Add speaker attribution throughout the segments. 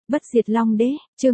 Speaker 1: Bất diệt Long Đế, chương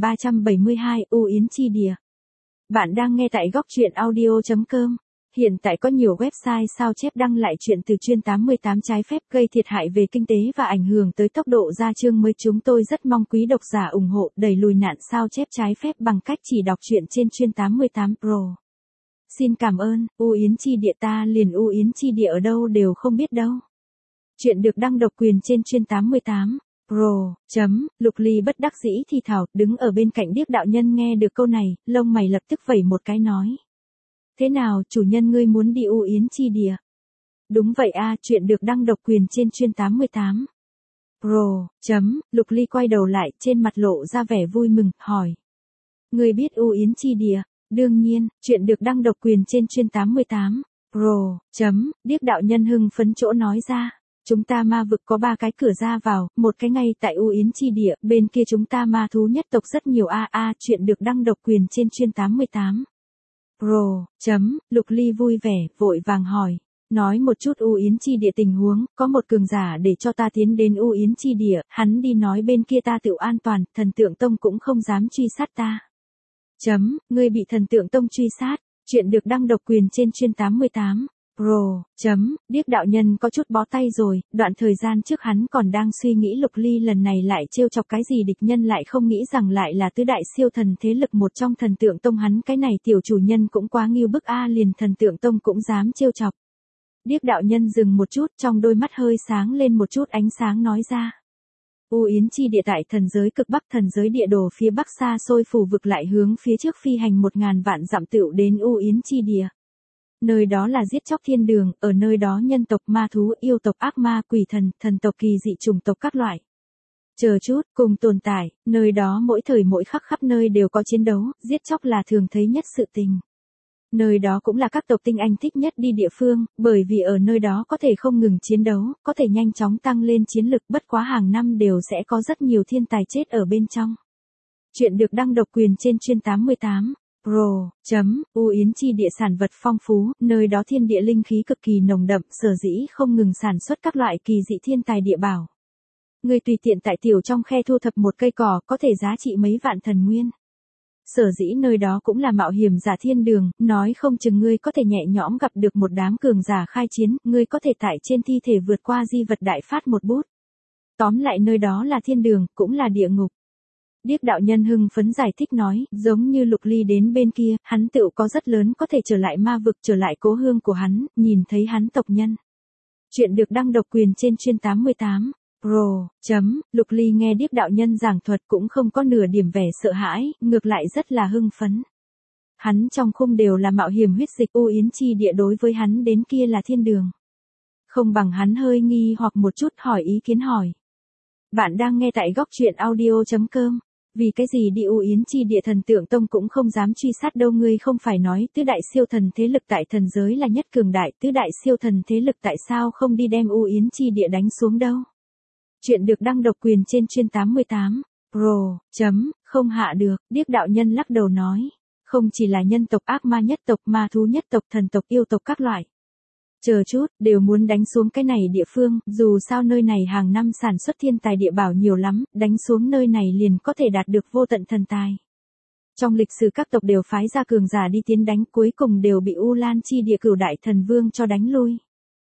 Speaker 1: 1372, U Yến Chi Địa. Bạn đang nghe tại góc truyện audio.com. Hiện tại có nhiều website sao chép đăng lại chuyện từ chuyên 88 trái phép gây thiệt hại về kinh tế và ảnh hưởng tới tốc độ ra chương mới. Chúng tôi rất mong quý độc giả ủng hộ đẩy lùi nạn sao chép trái phép bằng cách chỉ đọc truyện trên chuyên 88 Pro. Xin cảm ơn. U Yến Chi Địa, ta liền U Yến Chi Địa ở đâu đều không biết đâu. Chuyện được đăng độc quyền trên chuyên 88 Pro. Lục Ly bất đắc dĩ thì thào, đứng ở bên cạnh Điếc đạo nhân nghe được câu này, lông mày lập tức vẩy một cái nói. Thế nào, chủ nhân ngươi muốn đi U Yến Chi Địa? Đúng vậy a, chuyện được đăng độc quyền trên chuyên 88 Pro. Lục Ly quay đầu lại, trên mặt lộ ra vẻ vui mừng, hỏi. Ngươi biết U Yến Chi Địa? Đương nhiên, chuyện được đăng độc quyền trên chuyên 88 Pro. Điếc đạo nhân hưng phấn chỗ nói ra. Chúng ta ma vực có 3 cái cửa ra vào, một cái ngay tại U Yến Chi Địa, bên kia chúng ta ma thú nhất tộc rất nhiều chuyện được đăng độc quyền trên chuyên 88 Pro. Lục Ly vui vẻ, vội vàng hỏi. Nói một chút U Yến Chi Địa tình huống, có một cường giả để cho ta tiến đến U Yến Chi Địa, hắn đi nói bên kia ta tự an toàn, Thần Tượng Tông cũng không dám truy sát ta. Ngươi bị Thần Tượng Tông truy sát, chuyện được đăng độc quyền trên chuyên 88 Pro. Điếc đạo nhân có chút bó tay rồi, đoạn thời gian trước hắn còn đang suy nghĩ Lục Ly lần này lại trêu chọc cái gì, địch nhân lại không nghĩ rằng lại là tứ đại siêu thần thế lực một trong Thần Tượng Tông, hắn cái này tiểu chủ nhân cũng quá nghiêu bức liền Thần Tượng Tông cũng dám trêu chọc. Điếc đạo nhân dừng một chút, trong đôi mắt hơi sáng lên một chút ánh sáng nói ra. U Yến Chi Địa tại thần giới cực bắc, thần giới địa đồ phía bắc xa xôi phù vực lại hướng phía trước phi hành 1000 vạn dặm tựu đến U Yến Chi Địa. Nơi đó là giết chóc thiên đường, ở nơi đó nhân tộc, ma thú, yêu tộc, ác ma, quỷ thần, thần tộc, kỳ dị chủng tộc các loại. Chờ chút, cùng tồn tại, nơi đó mỗi thời mỗi khắc khắp nơi đều có chiến đấu, giết chóc là thường thấy nhất sự tình. Nơi đó cũng là các tộc tinh anh thích nhất đi địa phương, bởi vì ở nơi đó có thể không ngừng chiến đấu, có thể nhanh chóng tăng lên chiến lực, bất quá hàng năm đều sẽ có rất nhiều thiên tài chết ở bên trong. Chuyện được đăng độc quyền trên chuyên 88 Pro. U Yến Chi Địa sản vật phong phú, nơi đó thiên địa linh khí cực kỳ nồng đậm, sở dĩ không ngừng sản xuất các loại kỳ dị thiên tài địa bảo. Người tùy tiện tại tiểu trong khe thu thập một cây cỏ có thể giá trị mấy vạn thần nguyên. Sở dĩ nơi đó cũng là mạo hiểm giả thiên đường, nói không chừng ngươi có thể nhẹ nhõm gặp được một đám cường giả khai chiến, ngươi có thể tại trên thi thể vượt qua di vật đại phát một bút. Tóm lại nơi đó là thiên đường, cũng là địa ngục. Điếc đạo nhân hưng phấn giải thích nói, giống như Lục Ly đến bên kia, hắn tựu có rất lớn có thể trở lại ma vực, trở lại cố hương của hắn, nhìn thấy hắn tộc nhân. Chuyện được đăng độc quyền trên chuyên 88 Pro. Lục Ly nghe Điếc đạo nhân giảng thuật cũng không có nửa điểm vẻ sợ hãi, ngược lại rất là hưng phấn. Hắn trong khung đều là mạo hiểm huyết dịch, U Yến Chi Địa đối với hắn đến kia là thiên đường. Không bằng hắn hơi nghi hoặc một chút, hỏi ý kiến hỏi. Bạn đang nghe tại góc truyện audio.com. Vì cái gì đi U Yến Chi Địa, Thần Tượng Tông cũng không dám truy sát đâu, ngươi không phải nói tứ đại siêu thần thế lực tại thần giới là nhất cường đại, tứ đại siêu thần thế lực tại sao không đi đem U Yến Chi Địa đánh xuống đâu? Chuyện được đăng độc quyền trên chuyên 88 Pro. Không hạ được, Điếc đạo nhân lắc đầu nói. Không chỉ là nhân tộc, ác ma nhất tộc, ma thú nhất tộc, thần tộc, yêu tộc các loại. Chờ chút, đều muốn đánh xuống cái này địa phương, dù sao nơi này hàng năm sản xuất thiên tài địa bảo nhiều lắm, đánh xuống nơi này liền có thể đạt được vô tận thần tài. Trong lịch sử các tộc đều phái ra cường giả đi tiến đánh, cuối cùng đều bị U Lan Chi Địa Cửu Đại Thần Vương cho đánh lui.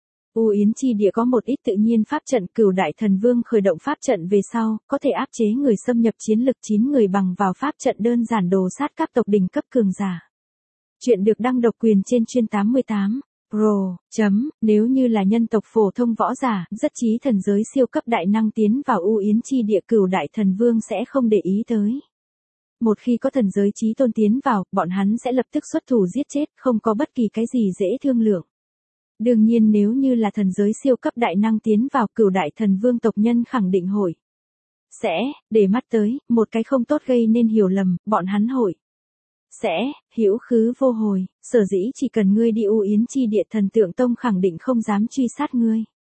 Speaker 1: U Yến Chi Địa có một ít tự nhiên pháp trận, Cửu Đại Thần Vương khởi động pháp trận về sau, có thể áp chế người xâm nhập chiến lực 9 người bằng vào pháp trận đơn giản đồ sát các tộc đỉnh cấp cường giả. Chuyện được đăng độc quyền trên chuyên 88 Pro. Nếu như là nhân tộc phổ thông võ giả, rất chí thần giới siêu cấp đại năng tiến vào U Yến Chi Địa, Cửu Đại Thần Vương sẽ không để ý tới. Một khi có thần giới chí tôn tiến vào, bọn hắn sẽ lập tức xuất thủ giết chết, không có bất kỳ cái gì dễ thương lượng. Đương nhiên nếu như là thần giới siêu cấp đại năng tiến vào, Cửu Đại Thần Vương tộc nhân khẳng định hội sẽ để mắt tới, một cái không tốt gây nên hiểu lầm, bọn hắn hội sẽ hữu khứ vô hồi, sở dĩ chỉ cần ngươi đi U Yến Chi Địa, Thần Tượng Tông khẳng định không dám truy sát ngươi.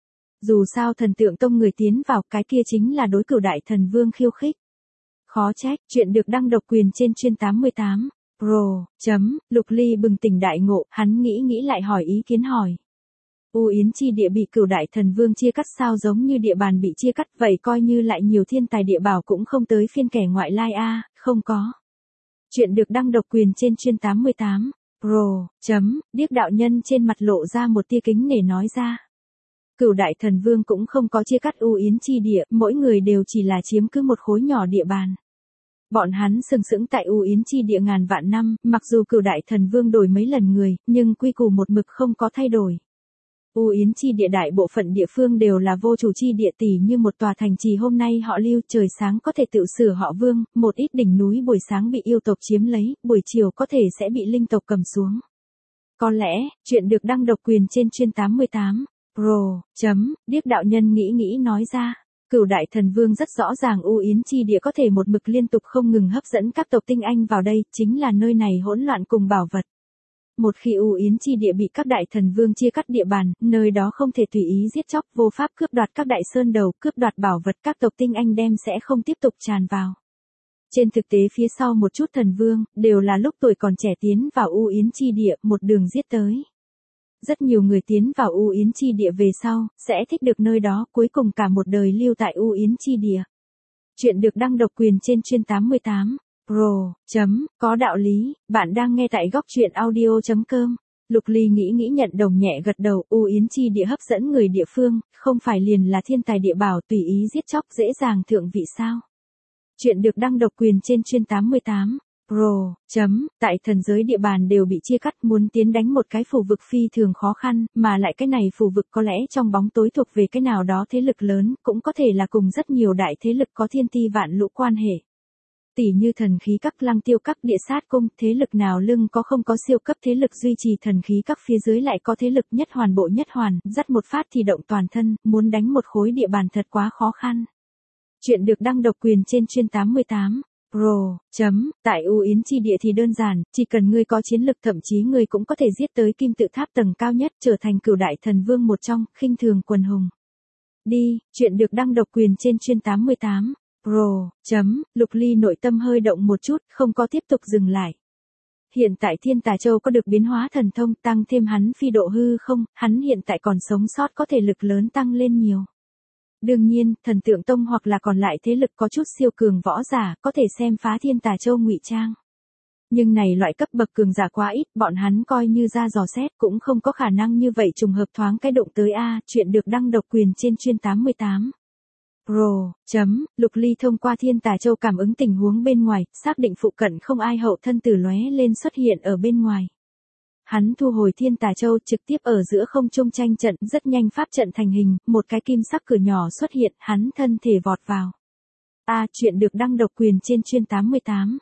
Speaker 1: Dù sao Thần Tượng Tông người tiến vào, cái kia chính là đối Cửu Đại Thần Vương khiêu khích. Khó trách, chuyện được đăng độc quyền trên chuyên 88 Pro. Lục Ly bừng tỉnh đại ngộ, hắn nghĩ lại hỏi ý kiến hỏi. U Yến chi địa bị Cửu Đại Thần Vương chia cắt sao giống như địa bàn bị chia cắt vậy coi như lại nhiều thiên tài địa bảo cũng không tới phiên kẻ ngoại lai a, không có. Chuyện được đăng độc quyền trên chuyên 88. Pro. Điếc đạo nhân trên mặt lộ ra một tia kính nể nói ra. Cửu Đại Thần Vương cũng không có chia cắt U Yến chi địa, mỗi người đều chỉ là chiếm cứ một khối nhỏ địa bàn. Bọn hắn sừng sững tại U Yến chi địa ngàn vạn năm, mặc dù Cửu Đại Thần Vương đổi mấy lần người, nhưng quy củ một mực không có thay đổi. U Yến chi địa đại bộ phận địa phương đều là vô chủ chi địa, tỷ như một tòa thành trì hôm nay họ Lưu trời sáng có thể tự sửa họ Vương, một ít đỉnh núi buổi sáng bị yêu tộc chiếm lấy, buổi chiều có thể sẽ bị linh tộc cầm xuống. Có lẽ, chuyện được đăng độc quyền trên chuyên 88. Pro. Điếc đạo nhân nghĩ nói ra. Cửu Đại Thần Vương rất rõ ràng U Yến chi địa có thể một mực liên tục không ngừng hấp dẫn các tộc tinh anh vào đây, chính là nơi này hỗn loạn cùng bảo vật. Một khi U Yến chi địa bị các đại thần vương chia cắt địa bàn, nơi đó không thể tùy ý giết chóc, vô pháp cướp đoạt các đại sơn đầu, cướp đoạt bảo vật, các tộc tinh anh đem sẽ không tiếp tục tràn vào. Trên thực tế phía sau một chút thần vương, đều là lúc tuổi còn trẻ tiến vào U Yến chi địa, một đường giết tới. Rất nhiều người tiến vào U Yến chi địa về sau, sẽ thích được nơi đó, cuối cùng cả một đời lưu tại U Yến chi địa. Chuyện được đăng độc quyền trên chuyên 88. Pro. Có đạo lý, bạn đang nghe tại góc truyện audio.com. Lục Ly nghĩ nhận đồng nhẹ gật đầu, U Yến chi địa hấp dẫn người địa phương, không phải liền là thiên tài địa bảo tùy ý giết chóc dễ dàng thượng vị sao. Chuyện được đăng độc quyền trên chuyên 88. Pro. Tại thần giới địa bàn đều bị chia cắt, muốn tiến đánh một cái phù vực phi thường khó khăn, mà lại cái này phù vực có lẽ trong bóng tối thuộc về cái nào đó thế lực lớn, cũng có thể là cùng rất nhiều đại thế lực có thiên ti vạn lũ quan hệ. Tỷ như thần khí các, Lăng Tiêu các, Địa Sát cung, thế lực nào lưng có không có siêu cấp thế lực duy trì thần khí các, phía dưới lại có thế lực nhất hoàn bộ nhất hoàn, dắt một phát thì động toàn thân, muốn đánh một khối địa bàn thật quá khó khăn. Chuyện được đăng độc quyền trên chuyên 88. Pro. Tại U Yến chi địa thì đơn giản, chỉ cần ngươi có chiến lực, thậm chí ngươi cũng có thể giết tới kim tự tháp tầng cao nhất, trở thành Cửu Đại Thần Vương một trong, khinh thường quần hùng. Đi, chuyện được đăng độc quyền trên chuyên 88. Pro. Lục Ly nội tâm hơi động một chút, không có tiếp tục dừng lại. Hiện tại Thiên Tà Châu có được biến hóa thần thông, tăng thêm hắn phi độ hư không, hắn hiện tại còn sống sót có thể lực lớn tăng lên nhiều. Đương nhiên, Thần Tượng Tông hoặc là còn lại thế lực có chút siêu cường võ giả, có thể xem phá Thiên Tà Châu ngụy trang. Nhưng này loại cấp bậc cường giả quá ít, bọn hắn coi như ra dò xét cũng không có khả năng như vậy trùng hợp thoáng cái động tới a, chuyện được đăng độc quyền trên chuyên 88. Pro. Lục Ly thông qua Thiên Tà Châu cảm ứng tình huống bên ngoài, xác định phụ cận không ai, hậu thân tử lóe lên xuất hiện ở bên ngoài. Hắn thu hồi Thiên Tà Châu, trực tiếp ở giữa không trung tranh trận, rất nhanh pháp trận thành hình, một cái kim sắc cửa nhỏ xuất hiện, hắn thân thể vọt vào. Chuyện được đăng độc quyền trên chuyên 88.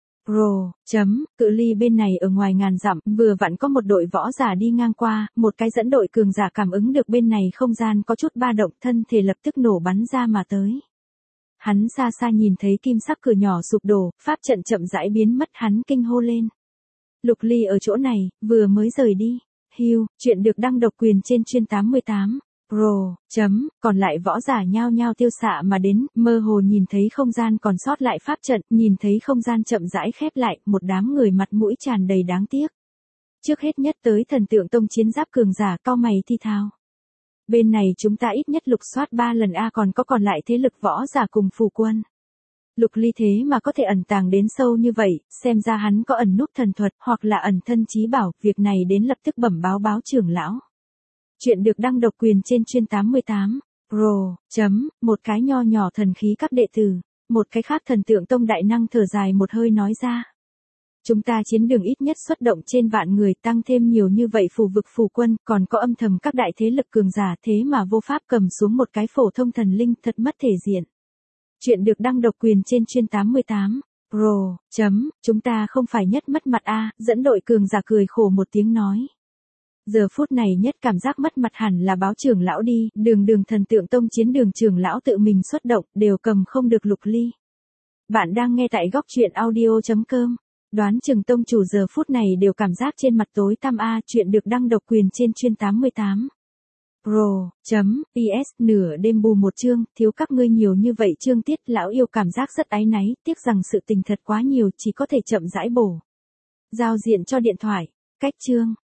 Speaker 1: Pro. Cự ly bên này ở ngoài ngàn dặm, vừa vặn có một đội võ giả đi ngang qua, một cái dẫn đội cường giả cảm ứng được bên này không gian có chút ba động, thân thể lập tức nổ bắn ra mà tới. Hắn xa xa nhìn thấy kim sắc cửa nhỏ sụp đổ, pháp trận chậm rãi biến mất, hắn kinh hô lên. Lục Ly ở chỗ này, vừa mới rời đi. Hưu, chuyện được đăng độc quyền trên chuyên 88. Pro. Còn lại võ giả nhao nhao tiêu xạ mà đến, mơ hồ nhìn thấy không gian còn sót lại pháp trận, nhìn thấy không gian chậm rãi khép lại, một đám người mặt mũi tràn đầy đáng tiếc. Trước hết nhất tới Thần Tượng Tông chiến giáp cường giả cau mày thi thao. Bên này chúng ta ít nhất lục soát 3 lần còn có còn lại thế lực võ giả cùng phù quân. Lục Ly thế mà có thể ẩn tàng đến sâu như vậy, xem ra hắn có ẩn núp thần thuật, hoặc là ẩn thân chí bảo, việc này đến lập tức bẩm báo trưởng lão. Chuyện được đăng độc quyền trên chuyên 88. Pro. Một cái nho nhỏ thần khí các đệ tử, một cái khác Thần Tượng Tông đại năng thở dài một hơi nói ra. Chúng ta chiến đường ít nhất xuất động trên vạn người, tăng thêm nhiều như vậy phù vực phù quân, còn có âm thầm các đại thế lực cường giả, thế mà vô pháp cầm xuống một cái phổ thông thần linh, thật mất thể diện. Chuyện được đăng độc quyền trên chuyên 88. Pro. Chúng ta không phải nhất mất mặt dẫn đội cường giả cười khổ một tiếng nói. Giờ phút này nhất cảm giác mất mặt hẳn là báo trưởng lão đi, đường Thần Tượng Tông chiến đường trưởng lão tự mình xuất động, đều cầm không được Lục Ly. Bạn đang nghe tại góc truyện audio.com. Đoán chừng tông chủ giờ phút này đều cảm giác trên mặt tối tăm chuyện được đăng độc quyền trên chuyên 88. Pro. PS nửa đêm bù một chương, thiếu các ngươi nhiều như vậy chương tiết, lão yêu cảm giác rất áy náy, tiếc rằng sự tình thật quá nhiều, chỉ có thể chậm rãi bổ. Giao diện cho điện thoại. Cách chương.